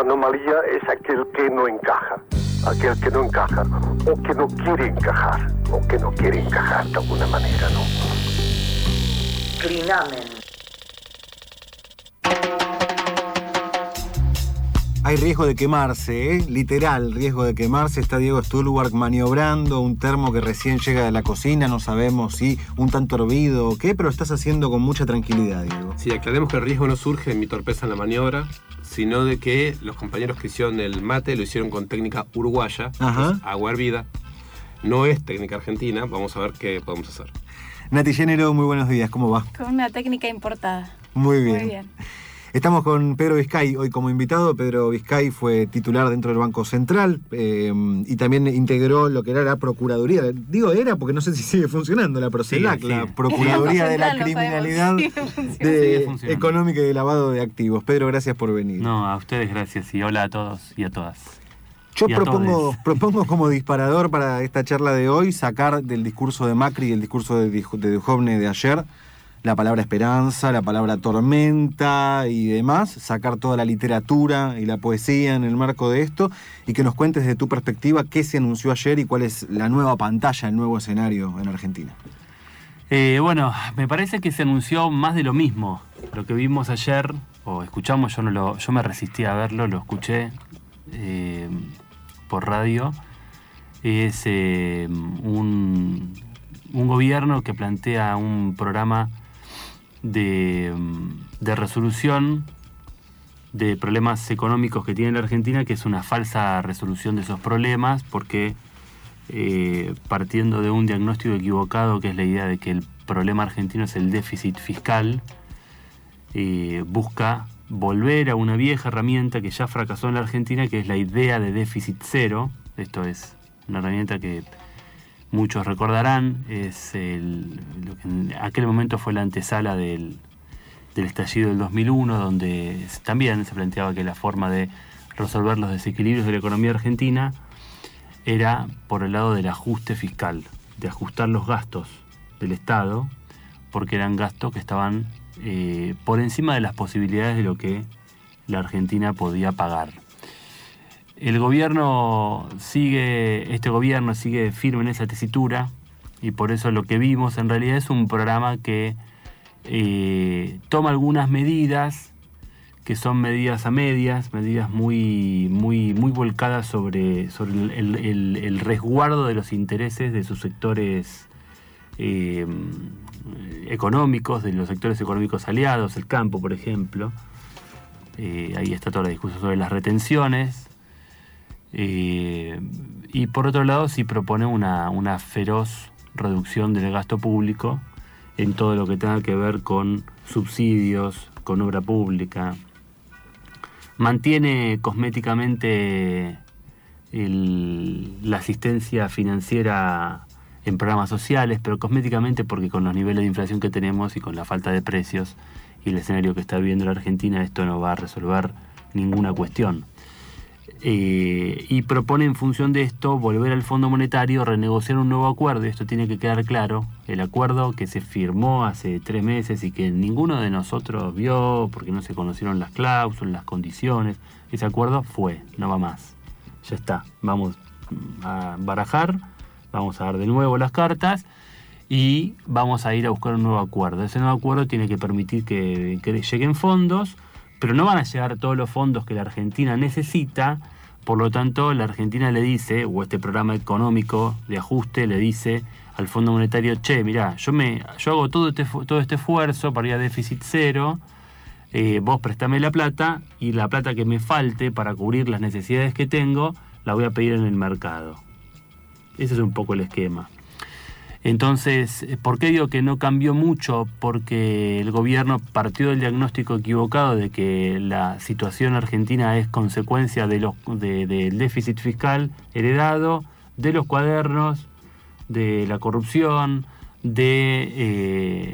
Anomalía es aquel que no encaja o que no quiere encajar de alguna manera, ¿no? Clinamen. Hay riesgo de quemarse, literal riesgo de quemarse. Está Diego Stulwark maniobrando un termo que recién llega de la cocina. No sabemos si un tanto hervido o qué, pero lo estás haciendo con mucha tranquilidad, Diego. Sí, aclaremos que el riesgo no surge de mi torpeza en la maniobra, sino de que los compañeros que hicieron el mate lo hicieron con técnica uruguaya, que es agua hervida. No es técnica argentina. Vamos a ver qué podemos hacer. Nati Género, muy buenos días. ¿Cómo va? Con una técnica importada. Muy bien. Estamos con Pedro Vizcay hoy como invitado. Pedro Vizcay fue titular dentro del Banco Central y también integró lo que era la Procuraduría. Digo era porque no sé si sigue funcionando la Procelac, la Procuraduría de la Criminalidad Económica y de Lavado de Activos. Pedro, gracias por venir. No, a ustedes gracias y hola a todos y a todas. Yo propongo como disparador para esta charla de hoy sacar del discurso de Macri y el discurso de Duhovne de ayer la palabra esperanza, la palabra tormenta y demás, sacar toda la literatura y la poesía en el marco de esto y que nos cuentes desde tu perspectiva qué se anunció ayer y cuál es la nueva pantalla, el nuevo escenario en Argentina. Bueno, me parece que se anunció más de lo mismo. Lo que vimos ayer, o escuchamos, yo me resistí a verlo, lo escuché por radio, es un gobierno que plantea un programa de resolución de problemas económicos que tiene la Argentina, que es una falsa resolución de esos problemas, porque partiendo de un diagnóstico equivocado, que es la idea de que el problema argentino es el déficit fiscal, busca volver a una vieja herramienta que ya fracasó en la Argentina, que es la idea de déficit cero. Esto es una herramienta que muchos recordarán, es lo que en aquel momento fue la antesala del estallido del 2001, donde también se planteaba que la forma de resolver los desequilibrios de la economía argentina era por el lado del ajuste fiscal, de ajustar los gastos del Estado, porque eran gastos que estaban por encima de las posibilidades de lo que la Argentina podía pagar. Este gobierno sigue firme en esa tesitura y por eso lo que vimos en realidad es un programa que toma algunas medidas que son medidas a medias, medidas muy volcadas sobre el resguardo de los intereses de sus sectores económicos, de los sectores económicos aliados, el campo, por ejemplo. Ahí está toda la discusión sobre las retenciones. Y por otro lado sí propone una feroz reducción del gasto público en todo lo que tenga que ver con subsidios, con obra pública. Mantiene cosméticamente la asistencia financiera en programas sociales, pero cosméticamente porque con los niveles de inflación que tenemos y con la falta de precios y el escenario que está viviendo la Argentina, esto no va a resolver ninguna cuestión. Y propone en función de esto volver al Fondo Monetario, renegociar un nuevo acuerdo, y esto tiene que quedar claro, el acuerdo que se firmó hace 3 meses y que ninguno de nosotros vio porque no se conocieron las cláusulas, las condiciones. Ese acuerdo no va más, ya está, vamos a barajar, vamos a dar de nuevo las cartas y vamos a ir a buscar un nuevo acuerdo. Ese nuevo acuerdo tiene que permitir que lleguen fondos, pero no van a llegar todos los fondos que la Argentina necesita. Por lo tanto, la Argentina le dice, o este programa económico de ajuste le dice al Fondo Monetario, mirá, yo hago todo este esfuerzo para ir a déficit cero, vos prestame la plata, y la plata que me falte para cubrir las necesidades que tengo, la voy a pedir en el mercado. Ese es un poco el esquema. Entonces, ¿por qué digo que no cambió mucho? Porque el gobierno partió del diagnóstico equivocado de que la situación argentina es consecuencia del déficit fiscal heredado, de los cuadernos, de la corrupción, de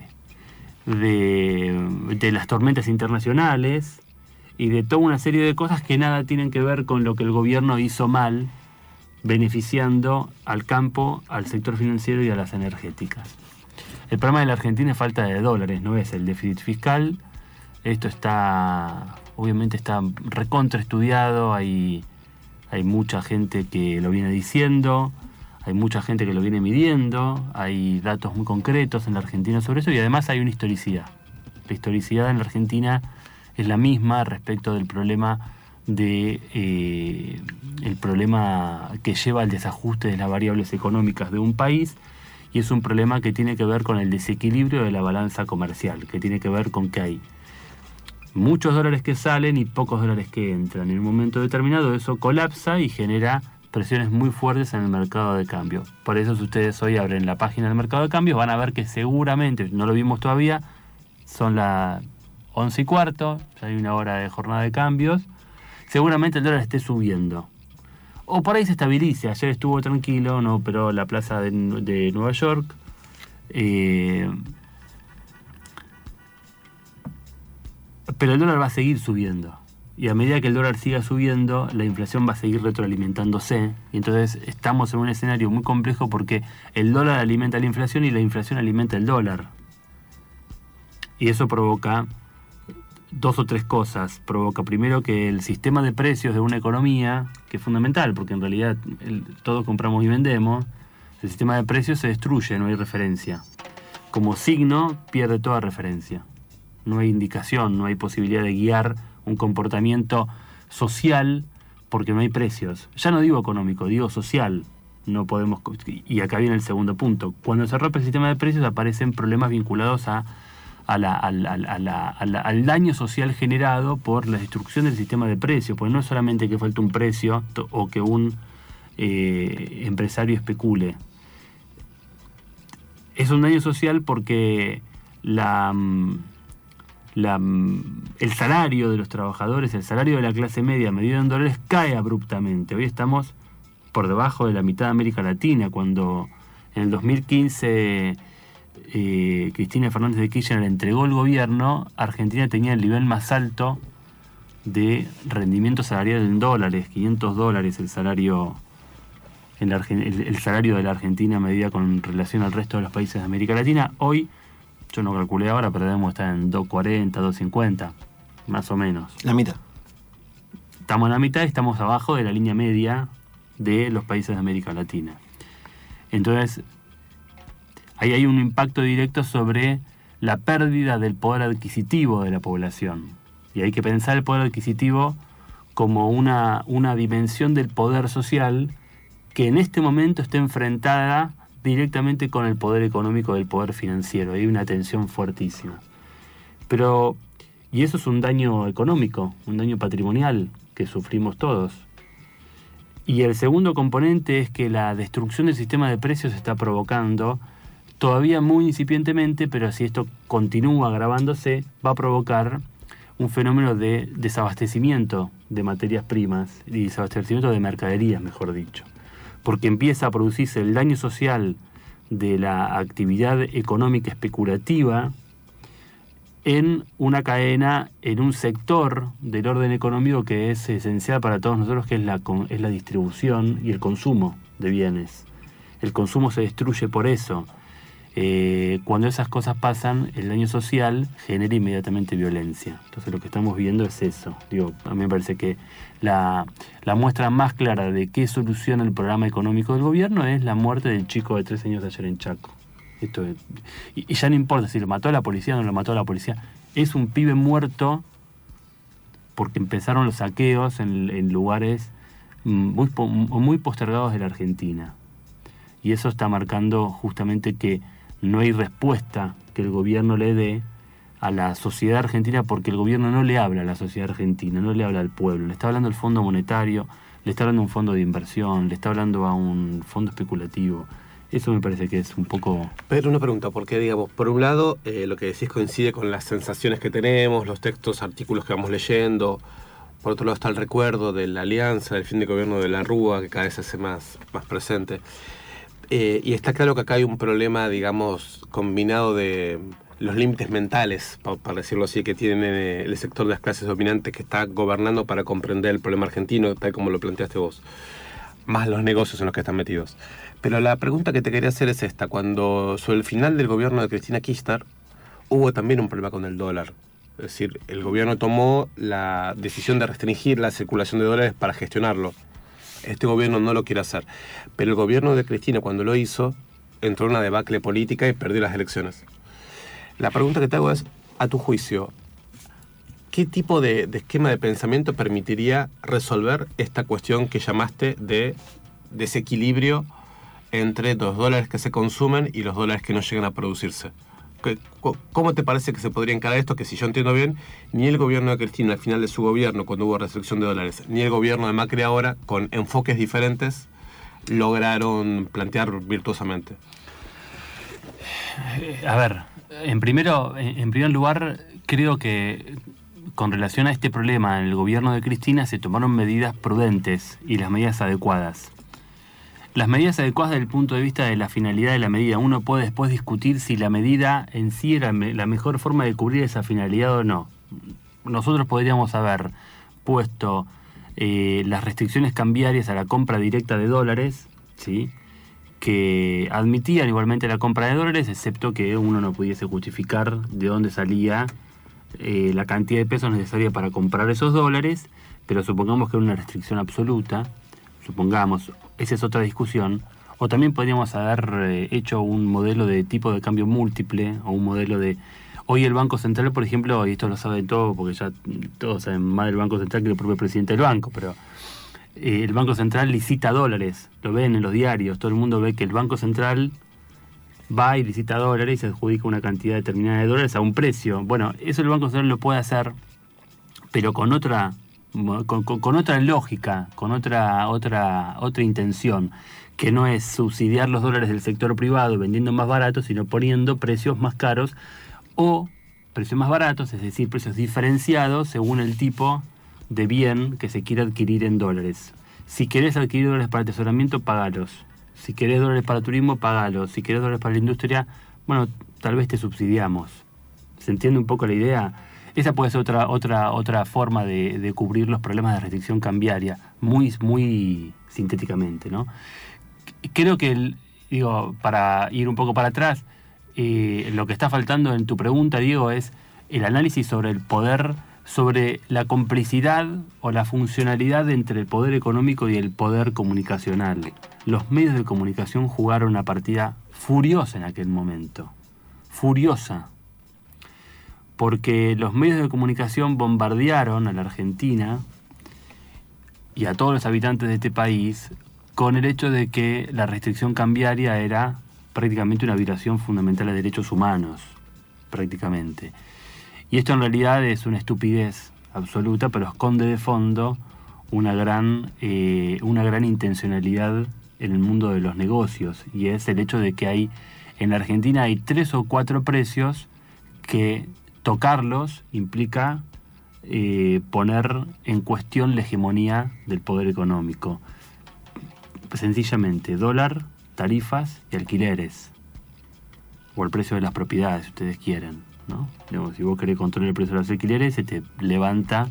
las tormentas internacionales y de toda una serie de cosas que nada tienen que ver con lo que el gobierno hizo mal, beneficiando al campo, al sector financiero y a las energéticas. El problema de la Argentina es falta de dólares, no es el déficit fiscal. Esto está obviamente está recontraestudiado, hay mucha gente que lo viene diciendo, hay mucha gente que lo viene midiendo, hay datos muy concretos en la Argentina sobre eso y además hay una historicidad. La historicidad en la Argentina es la misma respecto del problema el problema que lleva al desajuste de las variables económicas de un país, y es un problema que tiene que ver con el desequilibrio de la balanza comercial, que tiene que ver con que hay muchos dólares que salen y pocos dólares que entran. En un momento determinado eso colapsa y genera presiones muy fuertes en el mercado de cambio. Por eso si ustedes hoy abren la página del mercado de cambios van a ver que seguramente, no lo vimos todavía, son las 11:15, ya hay una hora de jornada de cambios, seguramente el dólar esté subiendo. O por ahí se estabilice. Ayer estuvo tranquilo, no operó la plaza de Nueva York. Pero el dólar va a seguir subiendo. Y a medida que el dólar siga subiendo, la inflación va a seguir retroalimentándose. Y entonces estamos en un escenario muy complejo porque el dólar alimenta la inflación y la inflación alimenta el dólar. Y eso provoca 2 o 3 cosas. Provoca primero que el sistema de precios de una economía, que es fundamental, porque en realidad todos compramos y vendemos, el sistema de precios se destruye, no hay referencia. Como signo pierde toda referencia. No hay indicación, no hay posibilidad de guiar un comportamiento social porque no hay precios. Ya no digo económico, digo social. No podemos. Y acá viene el segundo punto. Cuando se rompe el sistema de precios aparecen problemas vinculados al daño social generado por la destrucción del sistema de precios, porque no es solamente que falte un precio o que un empresario especule. Es un daño social porque el salario de los trabajadores, el salario de la clase media medido en dólares cae abruptamente. Hoy estamos por debajo de la mitad de América Latina, cuando en el 2015 Cristina Fernández de Kirchner entregó el gobierno, Argentina tenía el nivel más alto de rendimiento salarial en dólares, $500 el salario el salario de la Argentina medida con relación al resto de los países de América Latina. Hoy, yo no calculé ahora, pero debemos estar en 2.40, 2.50, más o menos. La mitad. Estamos en la mitad y estamos abajo de la línea media de los países de América Latina. Entonces, ahí hay un impacto directo sobre la pérdida del poder adquisitivo de la población. Y hay que pensar el poder adquisitivo como una dimensión del poder social que en este momento está enfrentada directamente con el poder económico del poder financiero. Hay una tensión fuertísima. Y eso es un daño económico, un daño patrimonial que sufrimos todos. Y el segundo componente es que la destrucción del sistema de precios está provocando, todavía muy incipientemente, pero si esto continúa agravándose, va a provocar un fenómeno de desabastecimiento de materias primas y desabastecimiento de mercaderías, mejor dicho. Porque empieza a producirse el daño social de la actividad económica especulativa en una cadena, en un sector del orden económico que es esencial para todos nosotros, que es la distribución y el consumo de bienes. El consumo se destruye por eso. Cuando esas cosas pasan, el daño social genera inmediatamente violencia. Entonces lo que estamos viendo es eso. A mí me parece que la muestra más clara de qué soluciona el programa económico del gobierno es la muerte del chico de 13 años de ayer en Chaco. Y ya no importa si lo mató a la policía o no lo mató a la policía. Es un pibe muerto porque empezaron los saqueos en lugares muy postergados de la Argentina. Y eso está marcando justamente que no hay respuesta que el gobierno le dé a la sociedad argentina, porque el gobierno no le habla a la sociedad argentina, no le habla al pueblo. Le está hablando al Fondo Monetario, le está hablando a un fondo de inversión, le está hablando a un fondo especulativo. Eso me parece que es un poco... Pero una pregunta, porque digamos, por un lado, lo que decís coincide con las sensaciones que tenemos, los textos, artículos que vamos leyendo. Por otro lado está el recuerdo de la alianza, del fin de gobierno de la Rúa, que cada vez se hace más presente. Y está claro que acá hay un problema, digamos, combinado de los límites mentales, para decirlo así, que tiene el sector de las clases dominantes que está gobernando para comprender el problema argentino, tal como lo planteaste vos, más los negocios en los que están metidos. Pero la pregunta que te quería hacer es esta: cuando sobre el final del gobierno de Cristina Kirchner hubo también un problema con el dólar, Es decir, el gobierno tomó la decisión de restringir la circulación de dólares para gestionarlo. Este gobierno no lo quiere hacer. Pero el gobierno de Cristina, cuando lo hizo, entró en una debacle política y perdió las elecciones. La pregunta que te hago es, a tu juicio, ¿qué tipo de esquema de pensamiento permitiría resolver esta cuestión que llamaste de desequilibrio entre los dólares que se consumen y los dólares que no llegan a producirse? ¿Cómo te parece que se podría encarar esto? Que si yo entiendo bien, ni el gobierno de Cristina al final de su gobierno, cuando hubo restricción de dólares, ni el gobierno de Macri ahora, con enfoques diferentes, lograron plantear virtuosamente. A ver, en primer lugar, creo que con relación a este problema en el gobierno de Cristina se tomaron medidas prudentes y las medidas adecuadas. Las medidas adecuadas desde el punto de vista de la finalidad de la medida. Uno puede después discutir si la medida en sí era la mejor forma de cubrir esa finalidad o no. Nosotros podríamos haber puesto las restricciones cambiarias a la compra directa de dólares, ¿sí?, que admitían igualmente la compra de dólares, excepto que uno no pudiese justificar de dónde salía la cantidad de pesos necesaria para comprar esos dólares, pero supongamos que era una restricción absoluta, supongamos, esa es otra discusión. O también podríamos haber hecho un modelo de tipo de cambio múltiple, o un modelo de... Hoy el Banco Central, por ejemplo, y esto lo saben todos, porque ya todos saben más del Banco Central que el propio presidente del banco, pero el Banco Central licita dólares, lo ven en los diarios, todo el mundo ve que el Banco Central va y licita dólares y se adjudica una cantidad determinada de dólares a un precio. Bueno, eso el Banco Central lo puede hacer, pero con otra lógica, con otra intención, que no es subsidiar los dólares del sector privado vendiendo más baratos, sino poniendo precios más caros o precios más baratos, es decir, precios diferenciados según el tipo de bien que se quiere adquirir en dólares. Si querés adquirir dólares para atesoramiento, pagalos. Si querés dólares para turismo, pagalos. Si querés dólares para la industria, bueno, tal vez te subsidiamos. ¿Se entiende un poco la idea? Esa puede ser otra forma de cubrir los problemas de restricción cambiaria, muy sintéticamente, ¿no? Creo que, para ir un poco para atrás, lo que está faltando en tu pregunta, Diego, es el análisis sobre el poder, sobre la complicidad o la funcionalidad entre el poder económico y el poder comunicacional. Los medios de comunicación jugaron una partida furiosa en aquel momento. Furiosa. Porque los medios de comunicación bombardearon a la Argentina y a todos los habitantes de este país con el hecho de que la restricción cambiaria era prácticamente una violación fundamental de derechos humanos, prácticamente. Y esto en realidad es una estupidez absoluta, pero esconde de fondo una gran intencionalidad en el mundo de los negocios, y es el hecho de que en la Argentina hay 3 o 4 precios que tocarlos implica poner en cuestión la hegemonía del poder económico. Sencillamente, dólar, tarifas y alquileres, o el precio de las propiedades, si ustedes quieren, ¿no? Si vos querés controlar el precio de los alquileres, se te levanta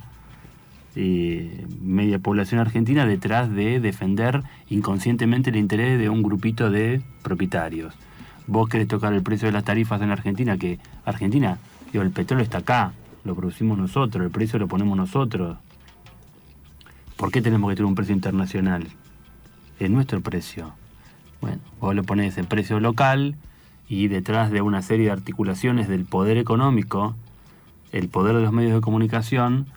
media población argentina detrás de defender inconscientemente el interés de un grupito de propietarios. Vos querés tocar el precio de las tarifas en Argentina, que Argentina, el petróleo está acá, lo producimos nosotros, el precio lo ponemos nosotros. ¿Por qué tenemos que tener un precio internacional? Es nuestro precio. Bueno, vos le ponés el precio local y detrás de una serie de articulaciones del poder económico, el poder de los medios de comunicación,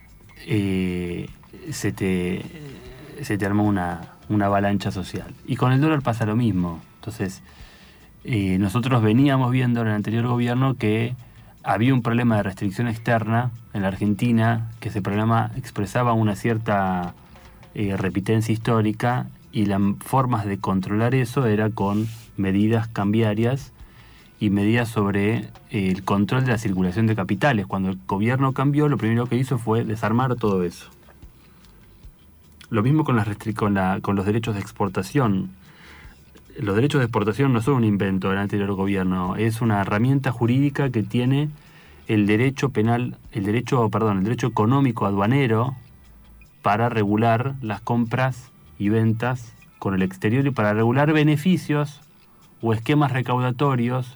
se te arma una avalancha social. Y con el dólar pasa lo mismo. Entonces, nosotros veníamos viendo en el anterior gobierno que había un problema de restricción externa en la Argentina, que ese problema expresaba una cierta repitencia histórica, y las formas de controlar eso era con medidas cambiarias y medidas sobre el control de la circulación de capitales. Cuando el gobierno cambió, lo primero que hizo fue desarmar todo eso. Lo mismo con los derechos de exportación. Los derechos de exportación no son un invento del anterior gobierno, es una herramienta jurídica que tiene el derecho económico aduanero para regular las compras y ventas con el exterior y para regular beneficios o esquemas recaudatorios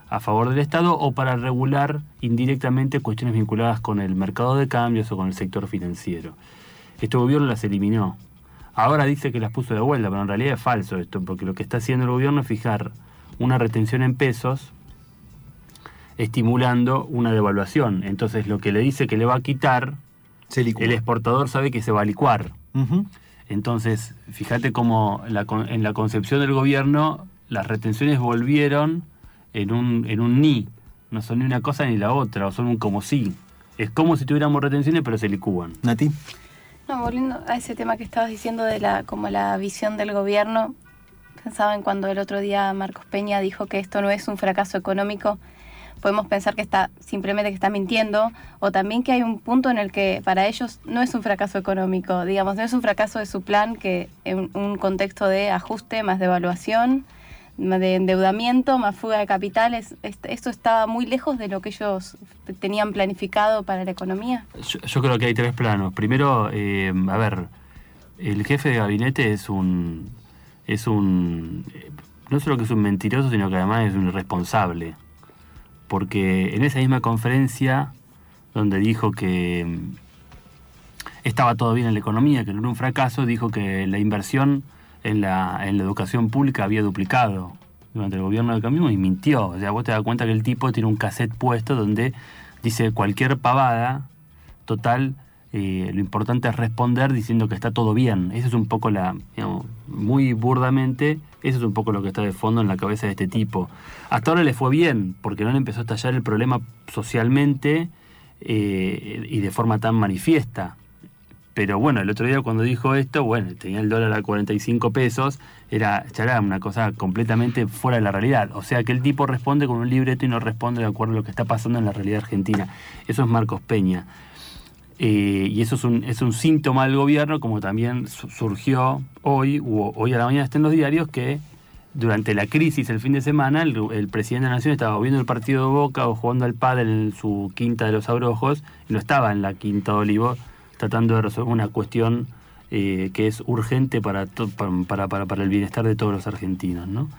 a favor del Estado o para regular indirectamente cuestiones vinculadas con el mercado de cambios o con el sector financiero. Este gobierno las eliminó. Ahora dice que las puso de vuelta, pero en realidad es falso esto, porque lo que está haciendo el gobierno es fijar una retención en pesos, estimulando una devaluación. Entonces lo que le dice que le va a quitar, el exportador sabe que se va a licuar. Uh-huh. Entonces, fíjate cómo en la concepción del gobierno las retenciones volvieron en un ni. No son ni una cosa ni la otra, o son un como sí. Es como si tuviéramos retenciones, pero se licúan. Nati. No, volviendo a ese tema que estabas diciendo de como la visión del gobierno, pensaba en cuando el otro día Marcos Peña dijo que esto no es un fracaso económico. Podemos pensar que simplemente que está mintiendo, o también que hay un punto en el que para ellos no es un fracaso económico, digamos, no es un fracaso de su plan, que en un contexto de ajuste, más devaluación, de endeudamiento, más fuga de capitales, esto estaba muy lejos de lo que ellos tenían planificado para la economía. Yo creo que hay tres planos. Primero, a ver, el jefe de gabinete es un no solo que es un mentiroso, sino que además es un irresponsable. Porque en esa misma conferencia, donde dijo que estaba todo bien en la economía, que no era un fracaso, dijo que la inversión en la educación pública había duplicado durante el gobierno de Cambiemos, y mintió. O sea, vos te das cuenta que el tipo tiene un cassette puesto donde dice cualquier pavada, total, lo importante es responder diciendo que está todo bien. Eso es un poco muy burdamente, eso es un poco lo que está de fondo en la cabeza de este tipo. Hasta ahora le fue bien, porque no le empezó a estallar el problema socialmente y de forma tan manifiesta. Pero bueno, el otro día cuando dijo esto, bueno, tenía el dólar a 45 pesos, ya era una cosa completamente fuera de la realidad. O sea que el tipo responde con un libreto y no responde de acuerdo a lo que está pasando en la realidad argentina. Eso es Marcos Peña. Y eso es un síntoma del gobierno, como también surgió hoy a la mañana está en los diarios, que durante la crisis el fin de semana el presidente de la Nación estaba viendo el partido de Boca o jugando al pádel en su quinta de los Abrojos, y no estaba en la quinta de Olivo tratando de resolver una cuestión que es urgente para el bienestar de todos los argentinos, ¿no?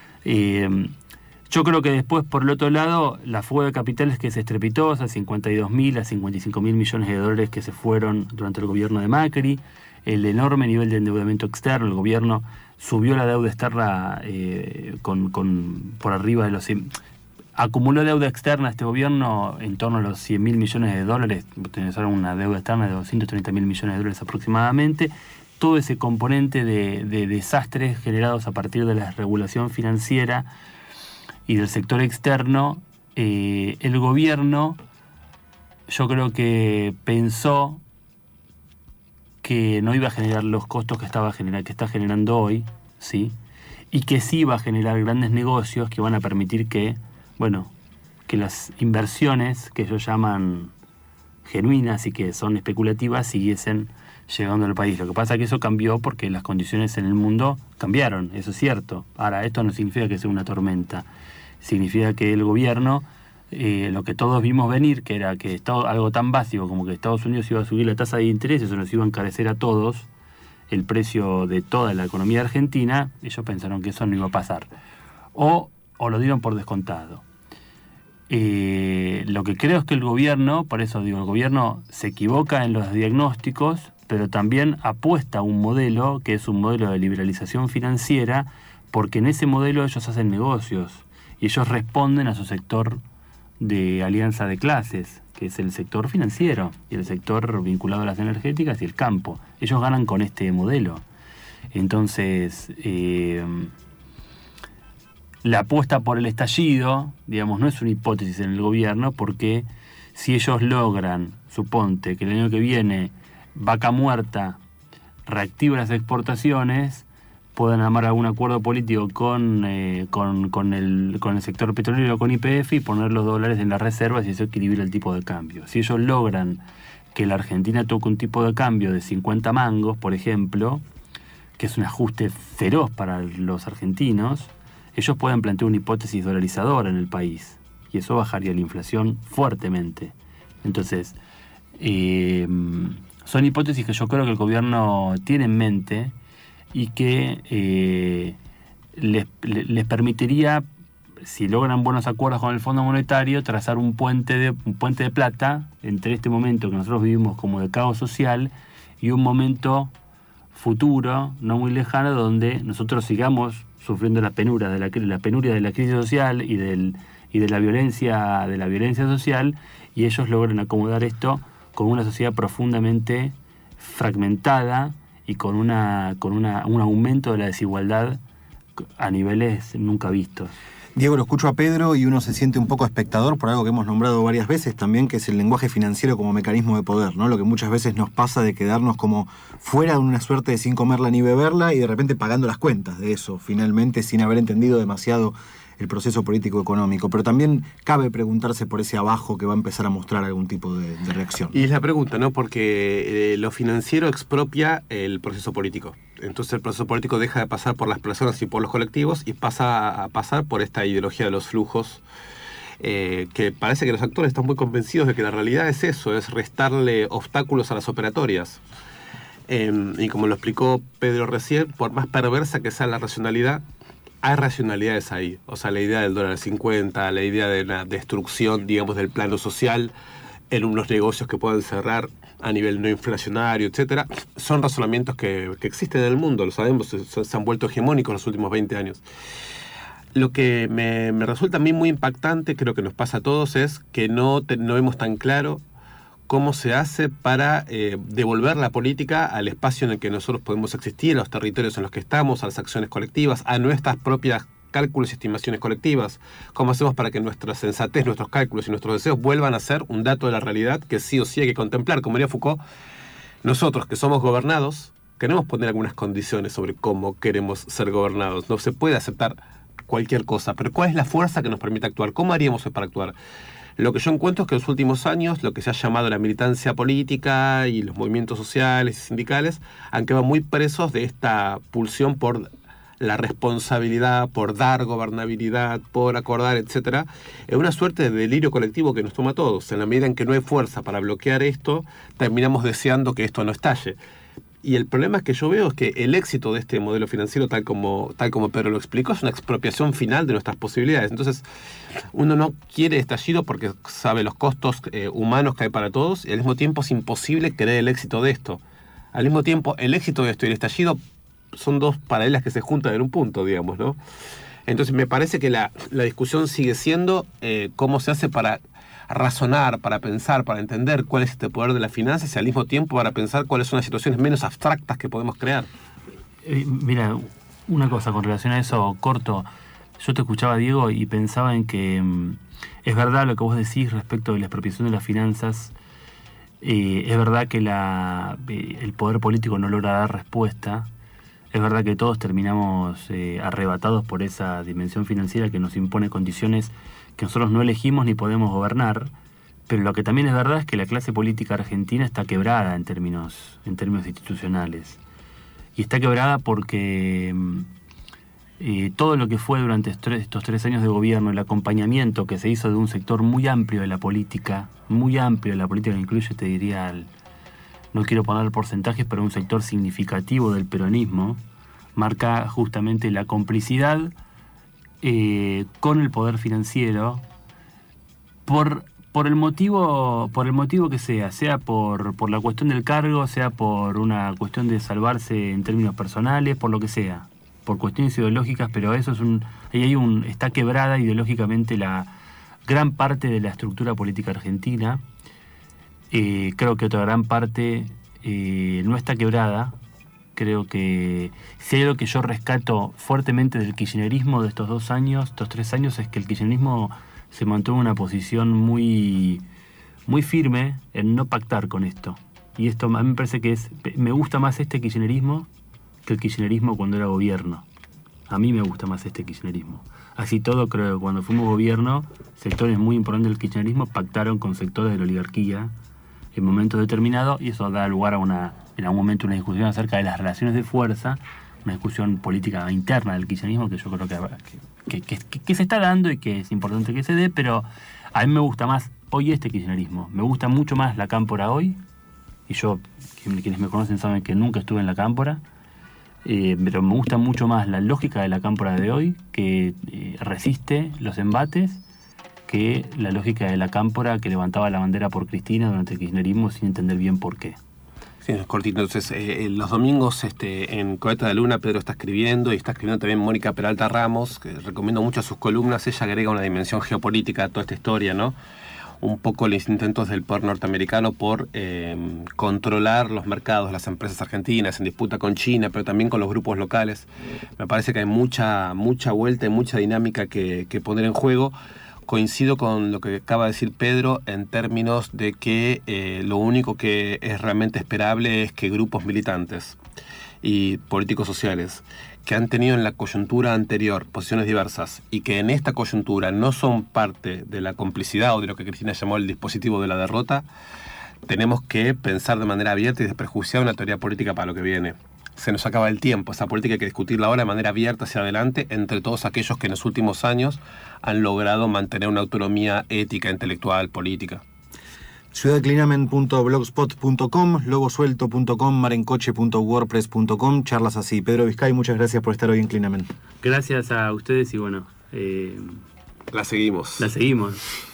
Yo creo que después, por el otro lado, la fuga de capitales que es estrepitosa, 52.000 a 55.000 millones de dólares que se fueron durante el gobierno de Macri, el enorme nivel de endeudamiento externo. El gobierno subió la deuda externa por arriba de los... Acumuló deuda externa este gobierno en torno a los 100.000 millones de dólares, tenés ahora una deuda externa de 230.000 millones de dólares aproximadamente. Todo ese componente de desastres generados a partir de la regulación financiera y del sector externo, el gobierno, yo creo que pensó que no iba a generar los costos que está generando hoy, ¿sí? Y que sí iba a generar grandes negocios que van a permitir que las inversiones que ellos llaman genuinas y que son especulativas siguiesen llegando al país. Lo que pasa es que eso cambió porque las condiciones en el mundo cambiaron, eso es cierto. Ahora, esto no significa que sea una tormenta. Significa que el gobierno, lo que todos vimos venir, que era que algo tan básico como que Estados Unidos iba a subir la tasa de interés, eso nos iba a encarecer a todos el precio de toda la economía argentina, ellos pensaron que eso no iba a pasar. O lo dieron por descontado. Lo que creo es que el gobierno, por eso digo, el gobierno se equivoca en los diagnósticos, pero también apuesta a un modelo que es un modelo de liberalización financiera, porque en ese modelo ellos hacen negocios y ellos responden a su sector de alianza de clases, que es el sector financiero y el sector vinculado a las energéticas y el campo. Ellos ganan con este modelo. Entonces, la apuesta por el estallido, digamos, no es una hipótesis en el gobierno, porque si ellos logran, suponte, que el año que viene Vaca Muerta reactiva las exportaciones, puedan armar algún acuerdo político con el sector petrolero, con YPF, y poner los dólares en las reservas y eso equilibra el tipo de cambio. Si ellos logran que la Argentina toque un tipo de cambio de 50 mangos, por ejemplo, que es un ajuste feroz para los argentinos, ellos pueden plantear una hipótesis dolarizadora en el país y eso bajaría la inflación fuertemente. Entonces, son hipótesis que yo creo que el gobierno tiene en mente y que les permitiría si logran buenos acuerdos con el Fondo Monetario, trazar un puente de plata entre este momento que nosotros vivimos como de caos social y un momento futuro, no muy lejano, donde nosotros sigamos sufriendo la penuria de la crisis social y de la violencia social, y ellos logran acomodar esto con una sociedad profundamente fragmentada y con un aumento de la desigualdad a niveles nunca vistos. Diego, lo escucho a Pedro y uno se siente un poco espectador por algo que hemos nombrado varias veces también, que es el lenguaje financiero como mecanismo de poder, ¿no? Lo que muchas veces nos pasa de quedarnos como fuera de una suerte de sin comerla ni beberla y de repente pagando las cuentas de eso, finalmente, sin haber entendido demasiado el proceso político-económico. Pero también cabe preguntarse por ese abajo que va a empezar a mostrar algún tipo de reacción. Y es la pregunta, ¿no? Porque lo financiero expropia el proceso político. Entonces el proceso político deja de pasar por las personas y por los colectivos y pasa a pasar por esta ideología de los flujos, que parece que los actores están muy convencidos de que la realidad es eso, es restarle obstáculos a las operatorias. Y como lo explicó Pedro recién, por más perversa que sea la racionalidad, hay racionalidades ahí. O sea, la idea del dólar 50, la idea de la destrucción, digamos, del plano social en unos negocios que puedan cerrar a nivel no inflacionario, etcétera, son razonamientos que existen en el mundo, lo sabemos, se han vuelto hegemónicos en los últimos 20 años. Lo que me resulta a mí muy impactante, creo que nos pasa a todos, es que no vemos tan claro cómo se hace para devolver la política al espacio en el que nosotros podemos existir, a los territorios en los que estamos, a las acciones colectivas, a nuestras propias cálculos y estimaciones colectivas. ¿Cómo hacemos para que nuestra sensatez, nuestros cálculos y nuestros deseos vuelvan a ser un dato de la realidad que sí o sí hay que contemplar? Como diría Foucault, nosotros que somos gobernados, queremos poner algunas condiciones sobre cómo queremos ser gobernados. No se puede aceptar cualquier cosa, pero ¿cuál es la fuerza que nos permite actuar? ¿Cómo haríamos para actuar? Lo que yo encuentro es que en los últimos años lo que se ha llamado la militancia política y los movimientos sociales y sindicales han quedado muy presos de esta pulsión por la responsabilidad, por dar gobernabilidad, por acordar, etcétera. Es una suerte de delirio colectivo que nos toma a todos. En la medida en que no hay fuerza para bloquear esto, terminamos deseando que esto no estalle. Y el problema es que yo veo es que el éxito de este modelo financiero, tal como Pedro lo explicó, es una expropiación final de nuestras posibilidades. Entonces, uno no quiere estallido porque sabe los costos humanos que hay para todos, y al mismo tiempo es imposible querer el éxito de esto. Al mismo tiempo, el éxito de esto y el estallido son dos paralelas que se juntan en un punto, digamos, ¿no? Entonces, me parece que la discusión sigue siendo cómo se hace para razonar, para pensar, para entender cuál es este poder de las finanzas y al mismo tiempo para pensar cuáles son las situaciones menos abstractas que podemos crear. Mira, una cosa con relación a eso, corto. Yo te escuchaba, Diego, y pensaba en que es verdad lo que vos decís respecto de la expropiación de las finanzas. Es verdad que el poder político no logra dar respuesta. Es verdad que todos terminamos arrebatados por esa dimensión financiera que nos impone condiciones que nosotros no elegimos ni podemos gobernar, pero lo que también es verdad es que la clase política argentina está quebrada en términos institucionales. Y está quebrada porque todo lo que fue durante estos 3 años de gobierno, el acompañamiento que se hizo de un sector muy amplio de la política, que incluye, te diría, no quiero poner porcentajes, pero un sector significativo del peronismo, marca justamente la complicidad con el poder financiero por el motivo que sea por la cuestión del cargo, sea por una cuestión de salvarse en términos personales, por lo que sea, por cuestiones ideológicas, pero eso está quebrada ideológicamente la gran parte de la estructura política argentina. Creo que otra gran parte no está quebrada. Creo que si hay algo que yo rescato fuertemente del kirchnerismo de estos 3 años, es que el kirchnerismo se mantuvo en una posición muy, muy firme en no pactar con esto. Y esto a mí me parece que me gusta más este kirchnerismo que el kirchnerismo cuando era gobierno. A mí me gusta más este kirchnerismo. Así todo, creo que cuando fuimos gobierno, sectores muy importantes del kirchnerismo pactaron con sectores de la oligarquía en momentos determinados, y eso da lugar en algún momento una discusión acerca de las relaciones de fuerza, una discusión política interna del kirchnerismo que yo creo que se está dando y que es importante que se dé, pero a mí me gusta más hoy este kirchnerismo. Me gusta mucho más la cámpora hoy, y yo, quienes me conocen saben que nunca estuve en la cámpora. pero me gusta mucho más la lógica de la cámpora de hoy, que resiste los embates, que la lógica de la cámpora que levantaba la bandera por Cristina durante el kirchnerismo sin entender bien por qué. Sí, es cortito. Entonces, los domingos en Cohete de Luna, Pedro está escribiendo, y está escribiendo también Mónica Peralta Ramos, que recomiendo mucho sus columnas. Ella agrega una dimensión geopolítica a toda esta historia, ¿no? Un poco los intentos del poder norteamericano por controlar los mercados, las empresas argentinas, en disputa con China, pero también con los grupos locales. Me parece que hay mucha vuelta y mucha dinámica que poner en juego. Coincido con lo que acaba de decir Pedro en términos de que lo único que es realmente esperable es que grupos militantes y políticos sociales que han tenido en la coyuntura anterior posiciones diversas y que en esta coyuntura no son parte de la complicidad o de lo que Cristina llamó el dispositivo de la derrota, tenemos que pensar de manera abierta y desprejuiciada una teoría política para lo que viene. Se nos acaba el tiempo, esa política hay que discutirla ahora de manera abierta hacia adelante entre todos aquellos que en los últimos años han logrado mantener una autonomía ética, intelectual, política. ciudadclinamen.blogspot.com, logosuelto.com, marencoche.wordpress.com, charlas así. Pedro Vizcay, muchas gracias por estar hoy en Clinamen. Gracias a ustedes y bueno... La seguimos. La seguimos.